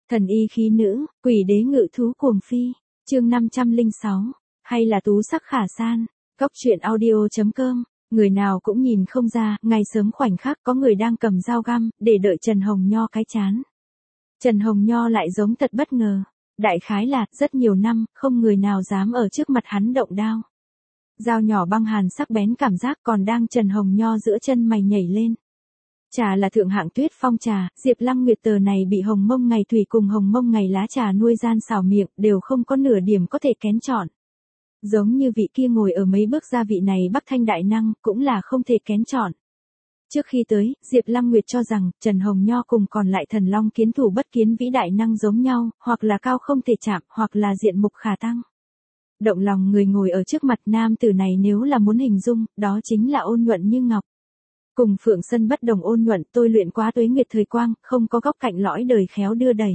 Thần y khí nữ, quỷ đế ngự thú cuồng phi, chương 506, hay là tú sắc khả san, góc truyện audio.com, người nào cũng nhìn không ra, ngày sớm khoảnh khắc có người đang cầm dao găm, để đợi Trần Hồng Nho cái chán. Trần Hồng Nho lại giống thật bất ngờ, đại khái là, rất nhiều năm, không người nào dám ở trước mặt hắn động đao. Dao nhỏ băng hàn sắc bén cảm giác còn đang Trần Hồng Nho giữa chân mày nhảy lên. Trà là thượng hạng Tuyết Phong trà, Diệp Lăng Nguyệt tờ này bị hồng mông ngày thủy cùng hồng mông ngày lá trà nuôi gian xảo miệng, đều không có nửa điểm có thể kén chọn. Giống như vị kia ngồi ở mấy bước gia vị này Bắc Thanh đại năng, cũng là không thể kén chọn. Trước khi tới, Diệp Lăng Nguyệt cho rằng, Trần Hồng Nho cùng còn lại thần long kiến thủ bất kiến vĩ đại năng giống nhau, hoặc là cao không thể chạm, hoặc là diện mục khả tăng. Động lòng người ngồi ở trước mặt nam tử này nếu là muốn hình dung, đó chính là ôn nhuận như ngọc. Cùng Phượng Sân bất đồng ôn nhuận, tôi luyện quá tuế nguyệt thời quang, không có góc cạnh lõi đời khéo đưa đẩy.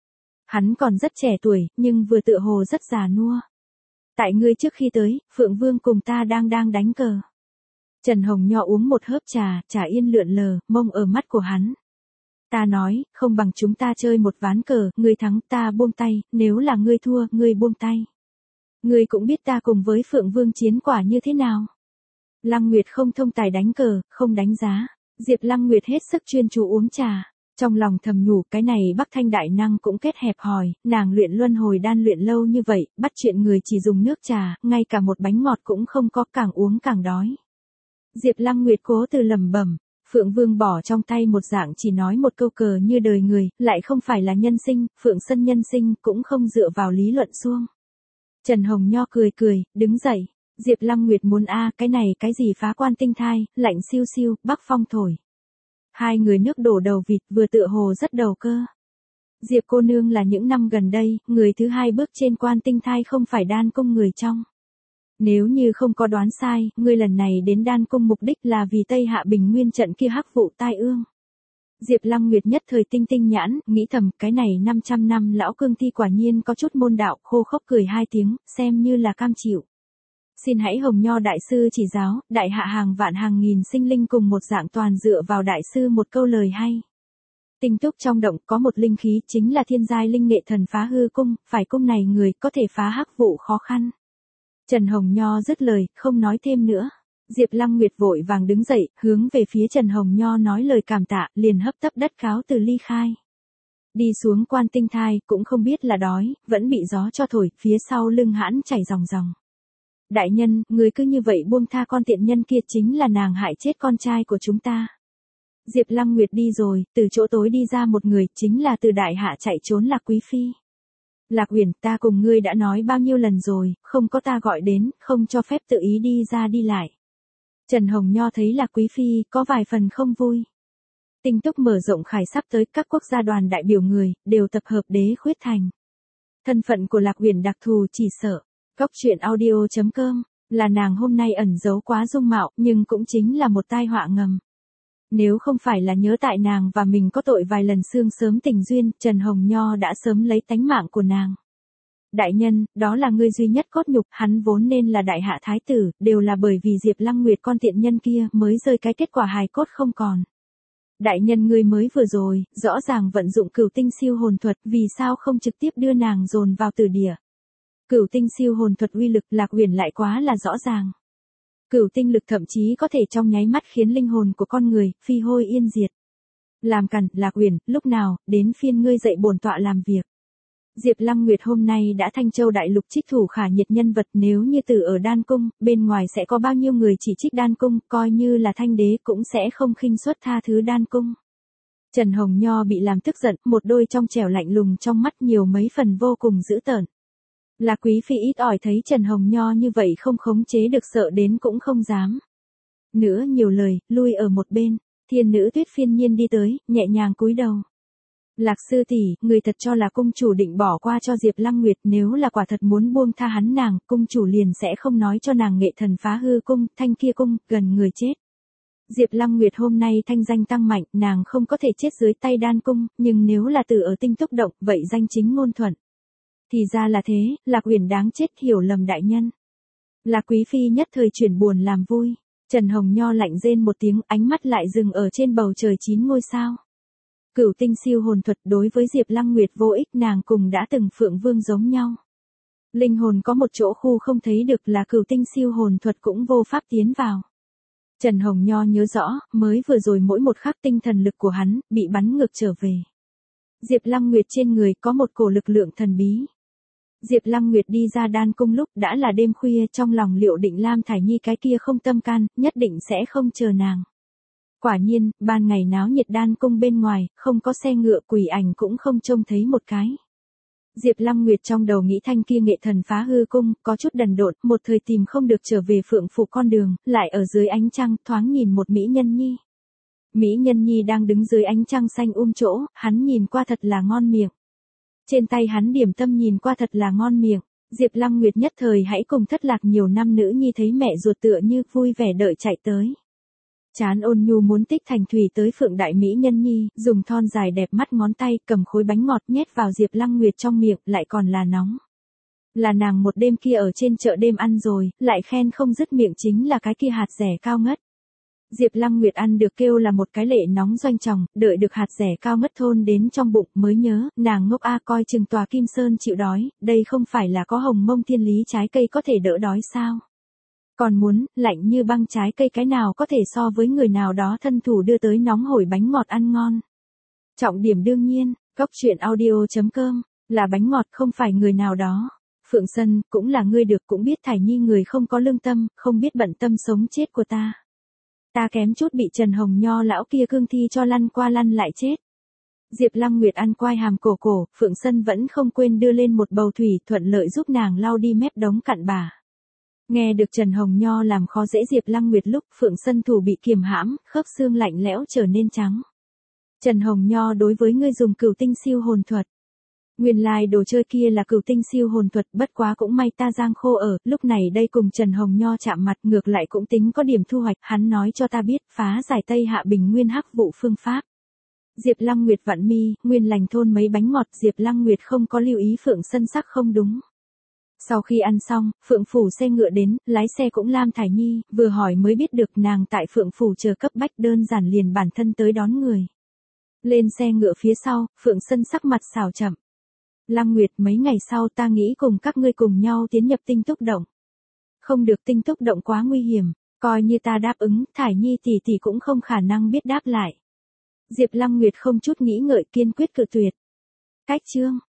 Hắn còn rất trẻ tuổi, nhưng vừa tựa hồ rất già nua. Tại ngươi trước khi tới, Phượng Vương cùng ta đang đánh cờ. Trần Hồng Nho uống một hớp trà, trà yên lượn lờ, mông ở mắt của hắn. Ta nói, không bằng chúng ta chơi một ván cờ, ngươi thắng ta buông tay, nếu là ngươi thua, ngươi buông tay. Ngươi cũng biết ta cùng với Phượng Vương chiến quả như thế nào. Lăng Nguyệt không thông tài đánh cờ, không đánh giá. Diệp Lăng Nguyệt hết sức chuyên chú uống trà. Trong lòng thầm nhủ cái này Bắc Thanh đại năng cũng kết hẹp hòi, nàng luyện luân hồi đan luyện lâu như vậy, bắt chuyện người chỉ dùng nước trà, ngay cả một bánh ngọt cũng không có, càng uống càng đói. Diệp Lăng Nguyệt cố từ lẩm bẩm, Phượng Vương bỏ trong tay một dạng chỉ nói một câu cờ như đời người, lại không phải là nhân sinh, Phượng Sân nhân sinh cũng không dựa vào lý luận suông. Trần Hồng Nho cười cười, đứng dậy. Diệp Lăng Nguyệt muốn cái này cái gì phá quan tinh thai, lạnh siêu siêu, bắc phong thổi. Hai người nước đổ đầu vịt vừa tựa hồ rất đầu cơ. Diệp cô nương là những năm gần đây, người thứ hai bước trên quan tinh thai không phải đan cung người trong. Nếu như không có đoán sai, ngươi lần này đến đan cung mục đích là vì Tây Hạ Bình Nguyên trận kia hắc vụ tai ương. Diệp Lăng Nguyệt nhất thời tinh tinh nhãn, nghĩ thầm, cái này 500 năm lão cương thi quả nhiên có chút môn đạo, khô khốc cười hai tiếng, xem như là cam chịu. Xin hãy Hồng Nho đại sư chỉ giáo, đại hạ hàng vạn hàng nghìn sinh linh cùng một dạng toàn dựa vào đại sư một câu lời hay. Tinh túc trong động có một linh khí chính là thiên giai linh nghệ thần phá hư cung, phải cung này người có thể phá hắc vụ khó khăn. Trần Hồng Nho dứt lời, không nói thêm nữa. Diệp Lăng Nguyệt vội vàng đứng dậy, hướng về phía Trần Hồng Nho nói lời cảm tạ, liền hấp tấp đất cáo từ ly khai. Đi xuống quan tinh thai, cũng không biết là đói, vẫn bị gió cho thổi, phía sau lưng hãn chảy ròng ròng. Đại nhân, người cứ như vậy buông tha con tiện nhân kia chính là nàng hại chết con trai của chúng ta. Diệp Lăng Nguyệt đi rồi, từ chỗ tối đi ra một người, chính là từ đại hạ chạy trốn Lạc Quý Phi. Lạc Uyển, ta cùng ngươi đã nói bao nhiêu lần rồi, không có ta gọi đến, không cho phép tự ý đi ra đi lại. Trần Hồng Nho thấy Lạc Quý Phi, có vài phần không vui. Tinh túc mở rộng khải sắp tới các quốc gia đoàn đại biểu người, đều tập hợp Đế Khuyết Thành. Thân phận của Lạc Uyển đặc thù chỉ sợ. Góc truyện audio.com, là nàng hôm nay ẩn giấu quá dung mạo, nhưng cũng chính là một tai họa ngầm. Nếu không phải là nhớ tại nàng và mình có tội vài lần xương sớm tình duyên, Trần Hồng Nho đã sớm lấy tánh mạng của nàng. Đại nhân, đó là ngươi duy nhất cốt nhục, hắn vốn nên là đại hạ thái tử, đều là bởi vì Diệp Lăng Nguyệt con tiện nhân kia mới rơi cái kết quả hài cốt không còn. Đại nhân ngươi mới vừa rồi, rõ ràng vận dụng cửu tinh siêu hồn thuật, vì sao không trực tiếp đưa nàng dồn vào tử địa. Cửu tinh siêu hồn thuật uy lực Lạc Uyển lại quá là rõ ràng. Cửu tinh lực thậm chí có thể trong nháy mắt khiến linh hồn của con người phi hôi yên diệt. Làm cằn, Lạc Uyển, lúc nào đến phiên ngươi dậy bổn tọa làm việc. Diệp Lăng Nguyệt hôm nay đã Thanh Châu đại lục trích thủ khả nhiệt nhân vật, nếu như từ ở đan cung, bên ngoài sẽ có bao nhiêu người chỉ trích đan cung, coi như là Thanh đế cũng sẽ không khinh suất tha thứ đan cung. Trần Hồng Nho bị làm tức giận, một đôi trong trẻo lạnh lùng trong mắt nhiều mấy phần vô cùng dữ tợn. Lạc Quý Phi ít ỏi thấy Trần Hồng Nho như vậy không khống chế được, sợ đến cũng không dám. Nữa nhiều lời, lui ở một bên. Thiên nữ Tuyết phiên nhiên đi tới, nhẹ nhàng cúi đầu. Lạc sư tỷ, người thật cho là cung chủ định bỏ qua cho Diệp Lăng Nguyệt, nếu là quả thật muốn buông tha hắn nàng, cung chủ liền sẽ không nói cho nàng nghệ thần phá hư cung, thanh kia cung, gần người chết. Diệp Lăng Nguyệt hôm nay thanh danh tăng mạnh, nàng không có thể chết dưới tay đan cung, nhưng nếu là từ ở tinh túc động, vậy danh chính ngôn thuận. Thì ra là thế, Lạc Uyển đáng chết, hiểu lầm đại nhân. Lạc Quý Phi nhất thời chuyển buồn làm vui. Trần Hồng Nho lạnh rên một tiếng, ánh mắt lại dừng ở trên bầu trời 9 ngôi sao. Cửu tinh siêu hồn thuật đối với Diệp Lăng Nguyệt vô ích, nàng cùng đã từng Phượng Vương giống nhau. Linh hồn có một chỗ khu không thấy được là cửu tinh siêu hồn thuật cũng vô pháp tiến vào. Trần Hồng Nho nhớ rõ, mới vừa rồi mỗi một khắc tinh thần lực của hắn, bị bắn ngược trở về. Diệp Lăng Nguyệt trên người có một cổ lực lượng thần bí. Diệp Lăng Nguyệt đi ra đan cung lúc đã là đêm khuya, trong lòng liệu định Lam Thải Nhi cái kia không tâm can, nhất định sẽ không chờ nàng. Quả nhiên, ban ngày náo nhiệt đan cung bên ngoài, không có xe ngựa, quỷ ảnh cũng không trông thấy một cái. Diệp Lăng Nguyệt trong đầu nghĩ thanh kia nghệ thần phá hư cung, có chút đần độn, một thời tìm không được trở về Phượng phủ con đường, lại ở dưới ánh trăng, thoáng nhìn một mỹ nhân nhi. Mỹ nhân nhi đang đứng dưới ánh trăng xanh chỗ, hắn nhìn qua thật là ngon miệng. Trên tay hắn điểm tâm nhìn qua thật là ngon miệng. Diệp Lăng Nguyệt nhất thời hãy cùng thất lạc nhiều năm nữ nhi thấy mẹ ruột tựa như vui vẻ đợi chạy tới. Chán ôn nhu muốn tích thành thủy tới Phượng đại mỹ nhân nhi, dùng thon dài đẹp mắt ngón tay cầm khối bánh ngọt nhét vào Diệp Lăng Nguyệt trong miệng, lại còn là nóng. Là nàng một đêm kia ở trên chợ đêm ăn rồi, lại khen không dứt miệng, chính là cái kia hạt dẻ cao ngất. Diệp Lăng Nguyệt ăn được kêu là một cái lệ nóng doanh tròng, đợi được hạt dẻ cao ngất thôn đến trong bụng mới nhớ, nàng ngốc coi chừng tòa Kim Sơn chịu đói, đây không phải là có hồng mông thiên lý trái cây có thể đỡ đói sao? Còn muốn, lạnh như băng trái cây cái nào có thể so với người nào đó thân thủ đưa tới nóng hổi bánh ngọt ăn ngon. Trọng điểm đương nhiên, góc truyện audio.com, là bánh ngọt không phải người nào đó. Phượng Sân, cũng là ngươi được, cũng biết Thải Nhi người không có lương tâm, không biết bận tâm sống chết của ta. Ta kém chút bị Trần Hồng Nho lão kia cương thi cho lăn qua lăn lại chết. Diệp Lăng Nguyệt ăn quai hàm cổ, Phượng Sân vẫn không quên đưa lên một bầu thủy, thuận lợi giúp nàng lau đi mép đống cặn bã. Nghe được Trần Hồng Nho làm khó dễ Diệp Lăng Nguyệt lúc Phượng Sân thủ bị kiềm hãm, khớp xương lạnh lẽo trở nên trắng. Trần Hồng Nho, đối với ngươi dùng cửu tinh siêu hồn thuật. Nguyên lai đồ chơi kia là cửu tinh siêu hồn thuật, bất quá cũng may ta giang khô ở, lúc này đây cùng Trần Hồng Nho chạm mặt, ngược lại cũng tính có điểm thu hoạch, hắn nói cho ta biết, phá giải Tây Hạ Bình Nguyên hắc vụ phương pháp. Diệp Lăng Nguyệt vặn mi, nguyên lành thôn mấy bánh ngọt, Diệp Lăng Nguyệt không có lưu ý Phượng Sân sắc không đúng. Sau khi ăn xong, Phượng phủ xe ngựa đến, lái xe cũng Lam Thải Nhi, vừa hỏi mới biết được nàng tại Phượng phủ chờ cấp bách, đơn giản liền bản thân tới đón người. Lên xe ngựa phía sau, Phượng Sân sắc mặt xảo chậm. Lăng Nguyệt, mấy ngày sau ta nghĩ cùng các ngươi cùng nhau tiến nhập tinh túc động. Không được, tinh túc động quá nguy hiểm, coi như ta đáp ứng, Thải Nhi tỷ tỷ cũng không khả năng biết đáp lại. Diệp Lăng Nguyệt không chút nghĩ ngợi kiên quyết cự tuyệt. Cách chương